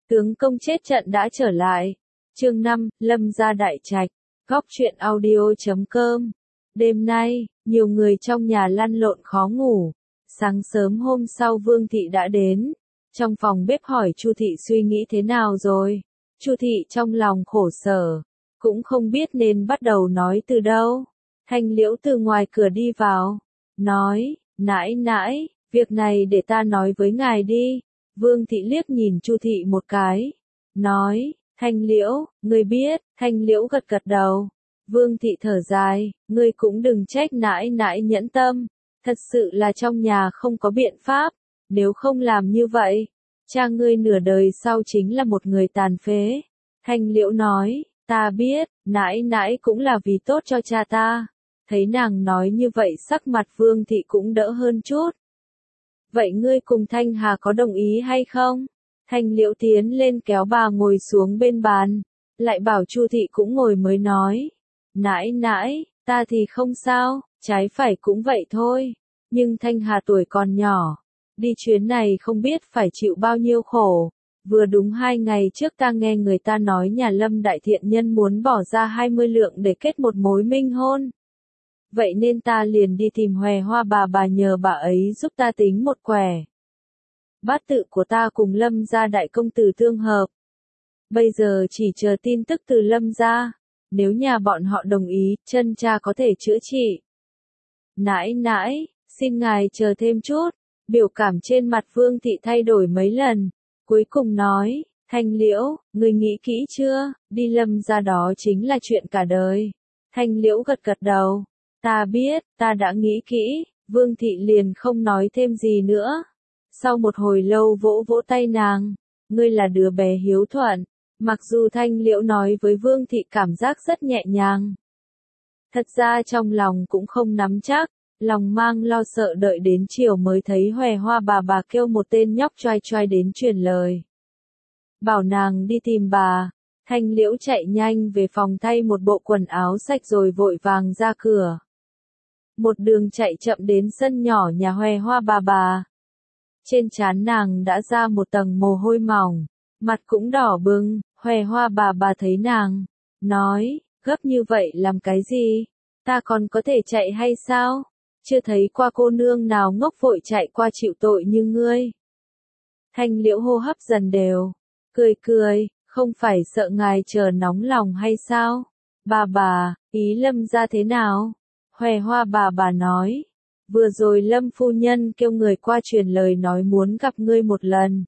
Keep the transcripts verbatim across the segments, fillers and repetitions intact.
Tướng công chết trận đã trở lại. Chương năm, Lâm gia đại trạch. Góc truyện audio chấm com. Đêm nay, nhiều người trong nhà lăn lộn khó ngủ. Sáng sớm hôm sau Vương thị đã đến. Trong phòng bếp hỏi Chu thị suy nghĩ thế nào rồi. Chu thị trong lòng khổ sở, cũng không biết nên bắt đầu nói từ đâu. Thanh Liễu từ ngoài cửa đi vào, nói, nãi nãi, việc này để ta nói với ngài đi. Vương thị liếc nhìn Chu thị một cái, nói, Thanh Liễu, ngươi biết. Thanh Liễu gật gật đầu. Vương thị thở dài, ngươi cũng đừng trách nãi nãi nhẫn tâm, thật sự là trong nhà không có biện pháp, nếu không làm như vậy, cha ngươi nửa đời sau chính là một người tàn phế. Thanh Liễu nói, ta biết, nãi nãi cũng là vì tốt cho cha ta. Thấy nàng nói như vậy sắc mặt Vương thị cũng đỡ hơn chút. Vậy ngươi cùng Thanh Hà có đồng ý hay không? Thanh Liễu tiến lên kéo bà ngồi xuống bên bàn, lại bảo Chu thị cũng ngồi mới nói. Nãi nãi, ta thì không sao, trái phải cũng vậy thôi. Nhưng Thanh Hà tuổi còn nhỏ, đi chuyến này không biết phải chịu bao nhiêu khổ. Vừa đúng hai ngày trước ta nghe người ta nói nhà Lâm đại thiện nhân muốn bỏ ra hai mươi lượng để kết một mối minh hôn. Vậy nên ta liền đi tìm Hòe Hoa bà bà nhờ bà ấy giúp ta tính một quẻ. Bát tự của ta cùng Lâm gia đại công tử tương hợp. Bây giờ chỉ chờ tin tức từ Lâm gia. Nếu nhà bọn họ đồng ý, chân cha có thể chữa trị. Nãi nãi, xin ngài chờ thêm chút. Biểu cảm trên mặt Vương thị thay đổi mấy lần. Cuối cùng nói, Thanh Liễu, ngươi nghĩ kỹ chưa? Đi Lâm gia đó chính là chuyện cả đời. Thanh Liễu gật gật đầu. Ta biết, ta đã nghĩ kỹ. Vương thị liền không nói thêm gì nữa. Sau một hồi lâu vỗ vỗ tay nàng. Ngươi là đứa bé hiếu thuận. Mặc dù Thanh Liễu nói với Vương thị cảm giác rất nhẹ nhàng. Thật ra trong lòng cũng không nắm chắc, lòng mang lo sợ đợi đến chiều mới thấy Hòe Hoa bà bà kêu một tên nhóc choai choai đến truyền lời. Bảo nàng đi tìm bà. Thanh Liễu chạy nhanh về phòng thay một bộ quần áo sạch rồi vội vàng ra cửa. Một đường chạy chậm đến sân nhỏ nhà Hòe Hoa bà bà. Trên trán nàng đã ra một tầng mồ hôi mỏng, mặt cũng đỏ bừng. Hòe Hoa bà bà thấy nàng, nói, gấp như vậy làm cái gì? Ta còn có thể chạy hay sao? Chưa thấy qua cô nương nào ngốc vội chạy qua chịu tội như ngươi. Thanh Liễu hô hấp dần đều, cười cười, không phải sợ ngài chờ nóng lòng hay sao? Bà bà, ý Lâm gia thế nào? Hòe Hoa bà bà nói, vừa rồi Lâm phu nhân kêu người qua truyền lời nói muốn gặp ngươi một lần.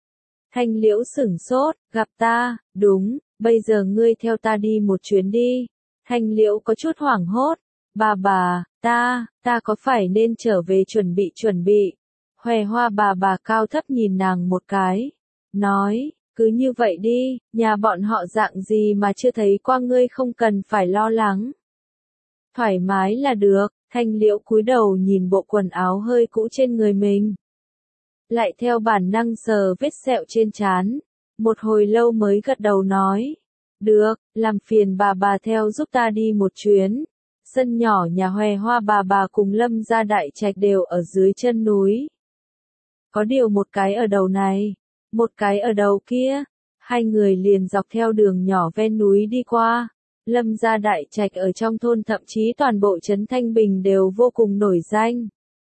Thanh Liễu sửng sốt, gặp ta, đúng, bây giờ ngươi theo ta đi một chuyến đi. Thanh Liễu có chút hoảng hốt, bà bà, ta, ta có phải nên trở về chuẩn bị chuẩn bị. Hòe Hoa bà bà cao thấp nhìn nàng một cái, nói, cứ như vậy đi, nhà bọn họ dạng gì mà chưa thấy qua ngươi không cần phải lo lắng. Thoải mái là được. Thanh Liễu cúi đầu nhìn bộ quần áo hơi cũ trên người mình. Lại theo bản năng sờ vết sẹo trên trán, một hồi lâu mới gật đầu nói, được, làm phiền bà bà theo giúp ta đi một chuyến. Sân nhỏ nhà Hòe Hoa bà bà cùng Lâm gia đại trạch đều ở dưới chân núi. Có điều một cái ở đầu này, một cái ở đầu kia, hai người liền dọc theo đường nhỏ ven núi đi qua. Lâm gia đại trạch ở trong thôn thậm chí toàn bộ trấn Thanh Bình đều vô cùng nổi danh.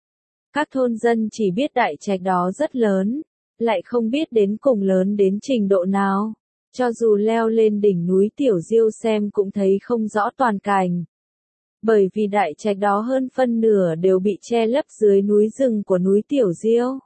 Các thôn dân chỉ biết đại trạch đó rất lớn, lại không biết đến cùng lớn đến trình độ nào. Cho dù leo lên đỉnh núi Tiểu Diêu xem cũng thấy không rõ toàn cảnh. Bởi vì đại trạch đó hơn phân nửa đều bị che lấp dưới núi rừng của núi Tiểu Diêu.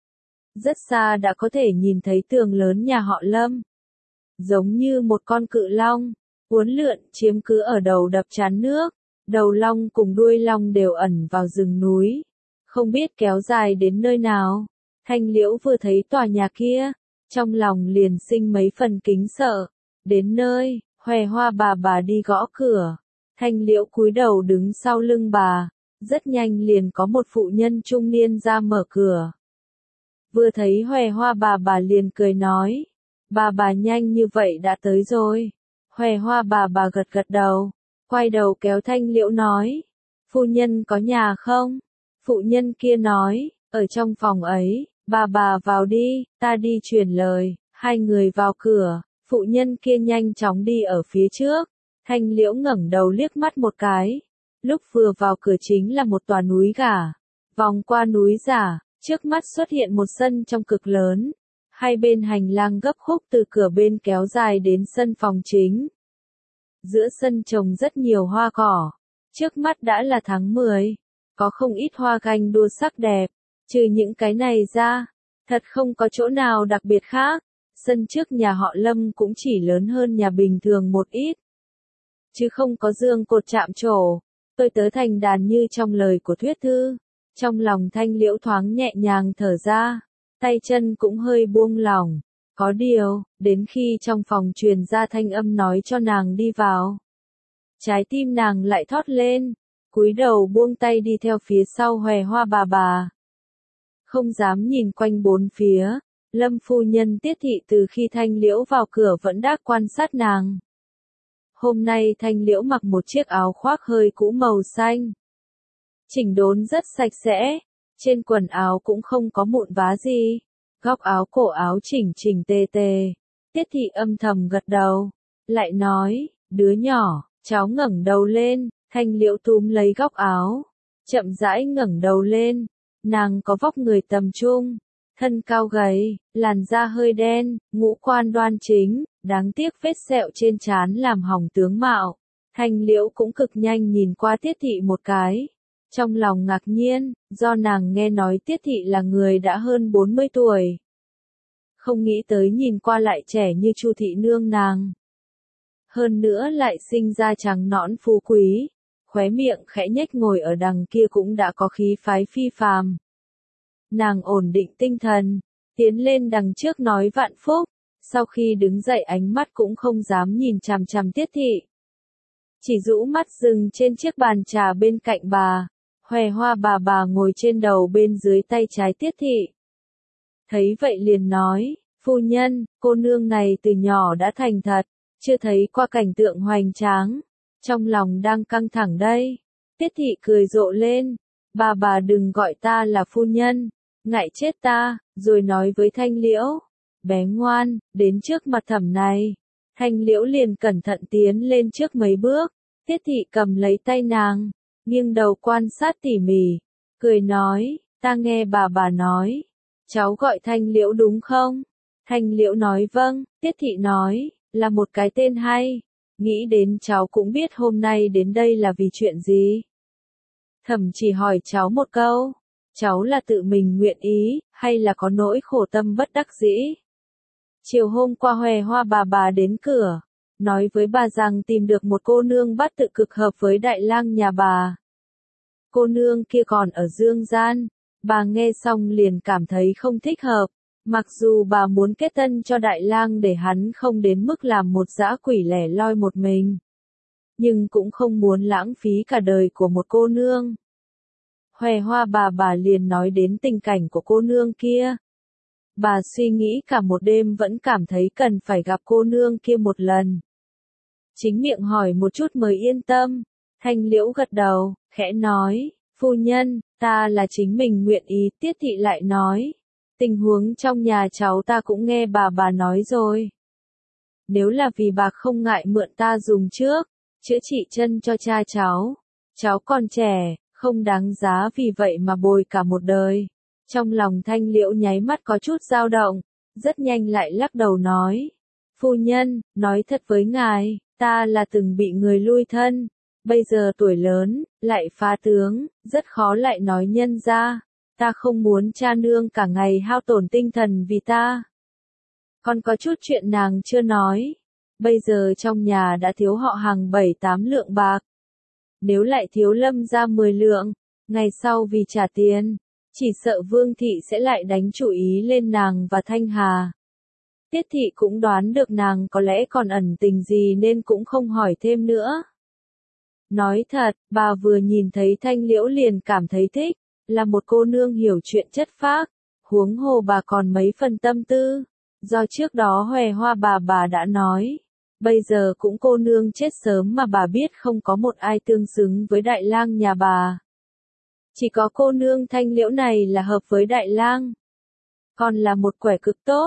Rất xa đã có thể nhìn thấy tường lớn nhà họ Lâm. Giống như một con cự long, uốn lượn chiếm cứ ở đầu đập trán nước. Đầu long cùng đuôi long đều ẩn vào rừng núi. Không biết kéo dài đến nơi nào. Thanh Liễu vừa thấy tòa nhà kia, trong lòng liền sinh mấy phần kính sợ. Đến nơi, Hòe Hoa bà bà đi gõ cửa. Thanh Liễu cúi đầu đứng sau lưng bà, rất nhanh liền có một phụ nhân trung niên ra mở cửa. Vừa thấy Hòe Hoa bà bà liền cười nói, bà bà nhanh như vậy đã tới rồi. Hòe Hoa bà bà gật gật đầu, quay đầu kéo Thanh Liễu nói, phu nhân có nhà không? Phụ nhân kia nói, ở trong phòng ấy, bà bà vào đi, ta đi truyền lời. Hai người vào cửa, phụ nhân kia nhanh chóng đi ở phía trước. Thanh Liễu ngẩng đầu liếc mắt một cái. Lúc vừa vào cửa chính là một tòa núi gà. Vòng qua núi giả, trước mắt xuất hiện một sân trong cực lớn. Hai bên hành lang gấp khúc từ cửa bên kéo dài đến sân phòng chính. Giữa sân trồng rất nhiều hoa cỏ. Trước mắt đã là tháng mười. Có không ít hoa ganh đua sắc đẹp. Trừ những cái này ra, thật không có chỗ nào đặc biệt khác. Sân trước nhà họ Lâm cũng chỉ lớn hơn nhà bình thường một ít. Chứ không có giường cột chạm trổ. Tôi tớ thành đàn như trong lời của thuyết thư. Trong lòng Thanh Liễu thoáng nhẹ nhàng thở ra. Tay chân cũng hơi buông lỏng. Có điều, đến khi trong phòng truyền ra thanh âm nói cho nàng đi vào. Trái tim nàng lại thót lên. Cúi đầu buông tay đi theo phía sau Hòe Hoa bà bà. Không dám nhìn quanh bốn phía. Lâm phu nhân Tiết thị từ khi Thanh Liễu vào cửa vẫn đã quan sát nàng. Hôm nay Thanh Liễu mặc một chiếc áo khoác hơi cũ màu xanh. Chỉnh đốn rất sạch sẽ. Trên quần áo cũng không có mụn vá gì. Góc áo cổ áo chỉnh chỉnh tề tề. Tiết thị âm thầm gật đầu. Lại nói, đứa nhỏ, cháu ngẩng đầu lên. Thanh Liễu túm lấy góc áo. Chậm rãi ngẩng đầu lên. Nàng có vóc người tầm trung. Thân cao gầy, làn da hơi đen, ngũ quan đoan chính. Đáng tiếc vết sẹo trên trán làm hỏng tướng mạo. Thanh Liễu cũng cực nhanh nhìn qua Tiết thị một cái. Trong lòng ngạc nhiên, do nàng nghe nói Tiết thị là người đã hơn bốn mươi tuổi. Không nghĩ tới nhìn qua lại trẻ như Chu thị nương nàng. Hơn nữa lại sinh ra trắng nõn phú quý. Khóe miệng khẽ nhếch ngồi ở đằng kia cũng đã có khí phái phi phàm. Nàng ổn định tinh thần, tiến lên đằng trước nói vạn phúc. Sau khi đứng dậy ánh mắt cũng không dám nhìn chằm chằm Tiết thị. Chỉ rũ mắt dừng trên chiếc bàn trà bên cạnh bà. Hòe Hoa bà bà ngồi trên đầu bên dưới tay trái Tiết thị. Thấy vậy liền nói, phu nhân, cô nương này từ nhỏ đã thành thật, chưa thấy qua cảnh tượng hoành tráng. Trong lòng đang căng thẳng đây. Tiết thị cười rộ lên. Bà bà đừng gọi ta là phu nhân. Ngại chết ta, rồi nói với Thanh Liễu. Bé ngoan, đến trước mặt thẩm này. Thanh Liễu liền cẩn thận tiến lên trước mấy bước. Tiết thị cầm lấy tay nàng. Nghiêng đầu quan sát tỉ mỉ. Cười nói, ta nghe bà bà nói. Cháu gọi Thanh Liễu đúng không? Thanh Liễu nói vâng. Tiết thị nói, là một cái tên hay. Nghĩ đến cháu cũng biết hôm nay đến đây là vì chuyện gì. Thẩm chỉ hỏi cháu một câu. Cháu là tự mình nguyện ý, hay là có nỗi khổ tâm bất đắc dĩ? Chiều hôm qua Hòe Hoa bà bà đến cửa. Nói với bà rằng tìm được một cô nương bát tự cực hợp với đại lang nhà bà. Cô nương kia còn ở dương gian. Bà nghe xong liền cảm thấy không thích hợp. Mặc dù bà muốn kết thân cho đại lang để hắn không đến mức làm một dã quỷ lẻ loi một mình. Nhưng cũng không muốn lãng phí cả đời của một cô nương. Hòe Hoa bà bà liền nói đến tình cảnh của cô nương kia. Bà suy nghĩ cả một đêm vẫn cảm thấy cần phải gặp cô nương kia một lần. Chính miệng hỏi một chút mới yên tâm. Thanh Liễu gật đầu, khẽ nói, phu nhân, ta là chính mình nguyện ý. Tiết thị lại nói, tình huống trong nhà cháu ta cũng nghe bà bà nói rồi. Nếu là vì bà không ngại mượn ta dùng trước, chữa trị chân cho cha cháu. Cháu còn trẻ, không đáng giá vì vậy mà bồi cả một đời. Trong lòng Thanh Liễu nháy mắt có chút dao động, rất nhanh lại lắc đầu nói. Phu nhân, nói thật với ngài, ta là từng bị người lui thân. Bây giờ tuổi lớn, lại phá tướng, rất khó lại nói nhân ra. Ta không muốn cha nương cả ngày hao tổn tinh thần vì ta. Còn có chút chuyện nàng chưa nói. Bây giờ trong nhà đã thiếu họ hàng bảy tám lượng bạc. Nếu lại thiếu Lâm ra mười lượng, ngày sau vì trả tiền, chỉ sợ Vương thị sẽ lại đánh chủ ý lên nàng và Thanh Hà. Tiết thị cũng đoán được nàng có lẽ còn ẩn tình gì nên cũng không hỏi thêm nữa. Nói thật, bà vừa nhìn thấy Thanh Liễu liền cảm thấy thích, là một cô nương hiểu chuyện chất phác, huống hồ bà còn mấy phần tâm tư, do trước đó Hòe Hoa bà bà đã nói. Bây giờ cũng cô nương chết sớm mà bà biết không có một ai tương xứng với đại lang nhà bà. Chỉ có cô nương Thanh Liễu này là hợp với đại lang. Còn là một quẻ cực tốt,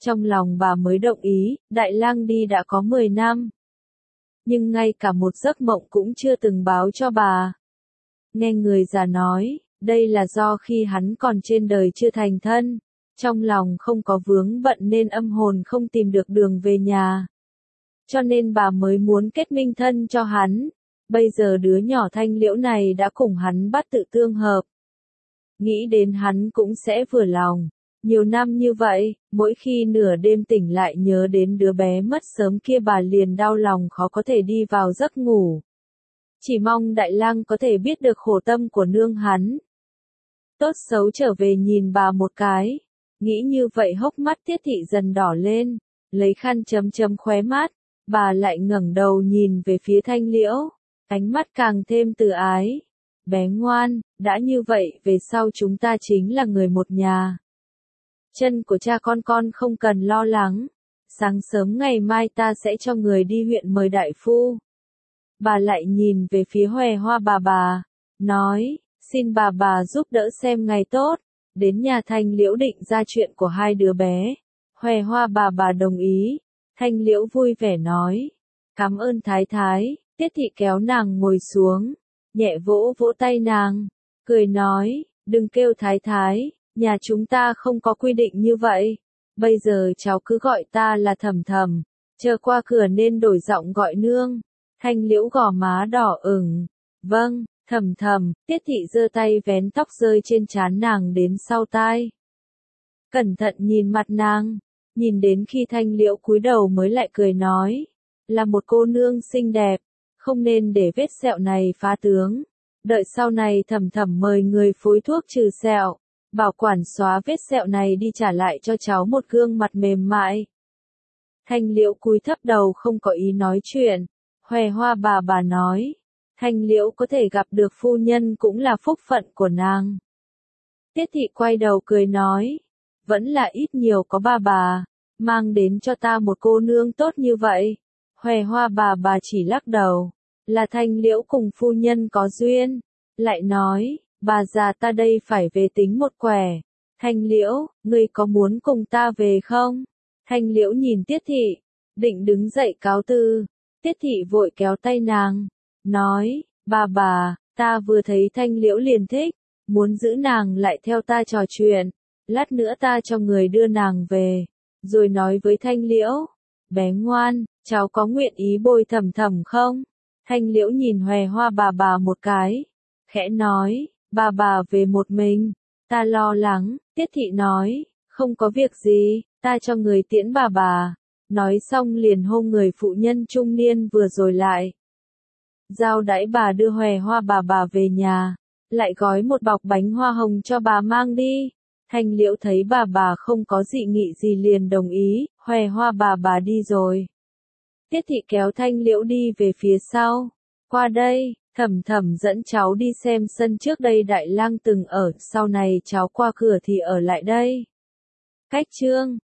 Trong lòng bà mới động ý, Đại Lang đi đã có mười năm. Nhưng ngay cả một giấc mộng cũng chưa từng báo cho bà. Nghe người già nói, đây là do khi hắn còn trên đời chưa thành thân, trong lòng không có vướng bận nên âm hồn không tìm được đường về nhà. Cho nên bà mới muốn kết minh thân cho hắn. Bây giờ đứa nhỏ Thanh Liễu này đã cùng hắn bắt tự tương hợp. Nghĩ đến hắn cũng sẽ vừa lòng. Nhiều năm như vậy, mỗi khi nửa đêm tỉnh lại nhớ đến đứa bé mất sớm kia bà liền đau lòng khó có thể đi vào giấc ngủ. Chỉ mong Đại Lang có thể biết được khổ tâm của nương hắn. Tốt xấu trở về nhìn bà một cái. Nghĩ như vậy hốc mắt Tiết Thị dần đỏ lên, lấy khăn chấm chấm khóe mắt, bà lại ngẩng đầu nhìn về phía Thanh Liễu, ánh mắt càng thêm từ ái. Bé ngoan, đã như vậy về sau chúng ta chính là người một nhà. Chân của cha con con không cần lo lắng, sáng sớm ngày mai ta sẽ cho người đi huyện mời đại phu. Bà lại nhìn về phía Hòe Hoa bà bà, nói, xin bà bà giúp đỡ xem ngày tốt. Đến nhà Thanh Liễu định ra chuyện của hai đứa bé. Hòe Hoa bà bà đồng ý. Thanh Liễu vui vẻ nói. Cảm ơn Thái Thái. Tiết Thị kéo nàng ngồi xuống. Nhẹ vỗ vỗ tay nàng. Cười nói. Đừng kêu Thái Thái. Nhà chúng ta không có quy định như vậy. Bây giờ cháu cứ gọi ta là Thầm Thầm. Chờ qua cửa nên đổi giọng gọi nương. Thanh Liễu gò má đỏ ửng. Vâng. Thầm Thầm, Tiết Thị giơ tay vén tóc rơi trên trán nàng đến sau tai. Cẩn thận nhìn mặt nàng, nhìn đến khi Thanh Liễu cúi đầu mới lại cười nói, là một cô nương xinh đẹp, không nên để vết sẹo này phá tướng. Đợi sau này Thầm Thầm mời người phối thuốc trừ sẹo, bảo quản xóa vết sẹo này đi trả lại cho cháu một gương mặt mềm mại. Thanh Liễu cúi thấp đầu không có ý nói chuyện, Hòe Hoa bà bà nói. Thanh Liễu có thể gặp được phu nhân cũng là phúc phận của nàng. Tiết Thị quay đầu cười nói, vẫn là ít nhiều có bà bà, mang đến cho ta một cô nương tốt như vậy. Hòe Hoa bà bà chỉ lắc đầu, là Thanh Liễu cùng phu nhân có duyên. Lại nói, bà già ta đây phải về tính một quẻ. Thanh Liễu, ngươi có muốn cùng ta về không? Thanh Liễu nhìn Tiết Thị, định đứng dậy cáo từ. Tiết Thị vội kéo tay nàng. Nói, bà bà, ta vừa thấy Thanh Liễu liền thích, muốn giữ nàng lại theo ta trò chuyện, lát nữa ta cho người đưa nàng về, rồi nói với Thanh Liễu, bé ngoan, cháu có nguyện ý bồi Thầm Thầm không? Thanh Liễu nhìn Hòe Hoa bà bà một cái, khẽ nói, bà bà về một mình, ta lo lắng. Tiết Thị nói, không có việc gì, ta cho người tiễn bà bà. Nói xong liền hô người phụ nhân trung niên vừa rồi lại. Giao đãi bà đưa Hòe Hoa bà bà về nhà, lại gói một bọc bánh hoa hồng cho bà mang đi. Thanh Liễu thấy bà bà không có dị nghị gì liền đồng ý, Hòe Hoa bà bà đi rồi. Tiết Thị kéo Thanh Liễu đi về phía sau. Qua đây, Thầm Thầm dẫn cháu đi xem sân trước đây Đại Lang từng ở, sau này cháu qua cửa thì ở lại đây. Cách chương